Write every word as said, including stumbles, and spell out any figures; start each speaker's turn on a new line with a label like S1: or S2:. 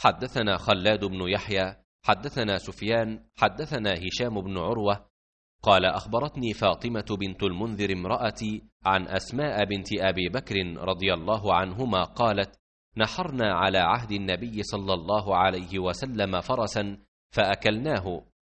S1: حدثنا خلاد بن يحيى حدثنا سفيان حدثنا هشام بن عروة قال أخبرتني فاطمة بنت المنذر امرأتي عن أسماء بنت أبي بكر رضي الله عنهما قالت: نحرنا على عهد النبي صلى الله عليه وسلم فرسا فأكلناه،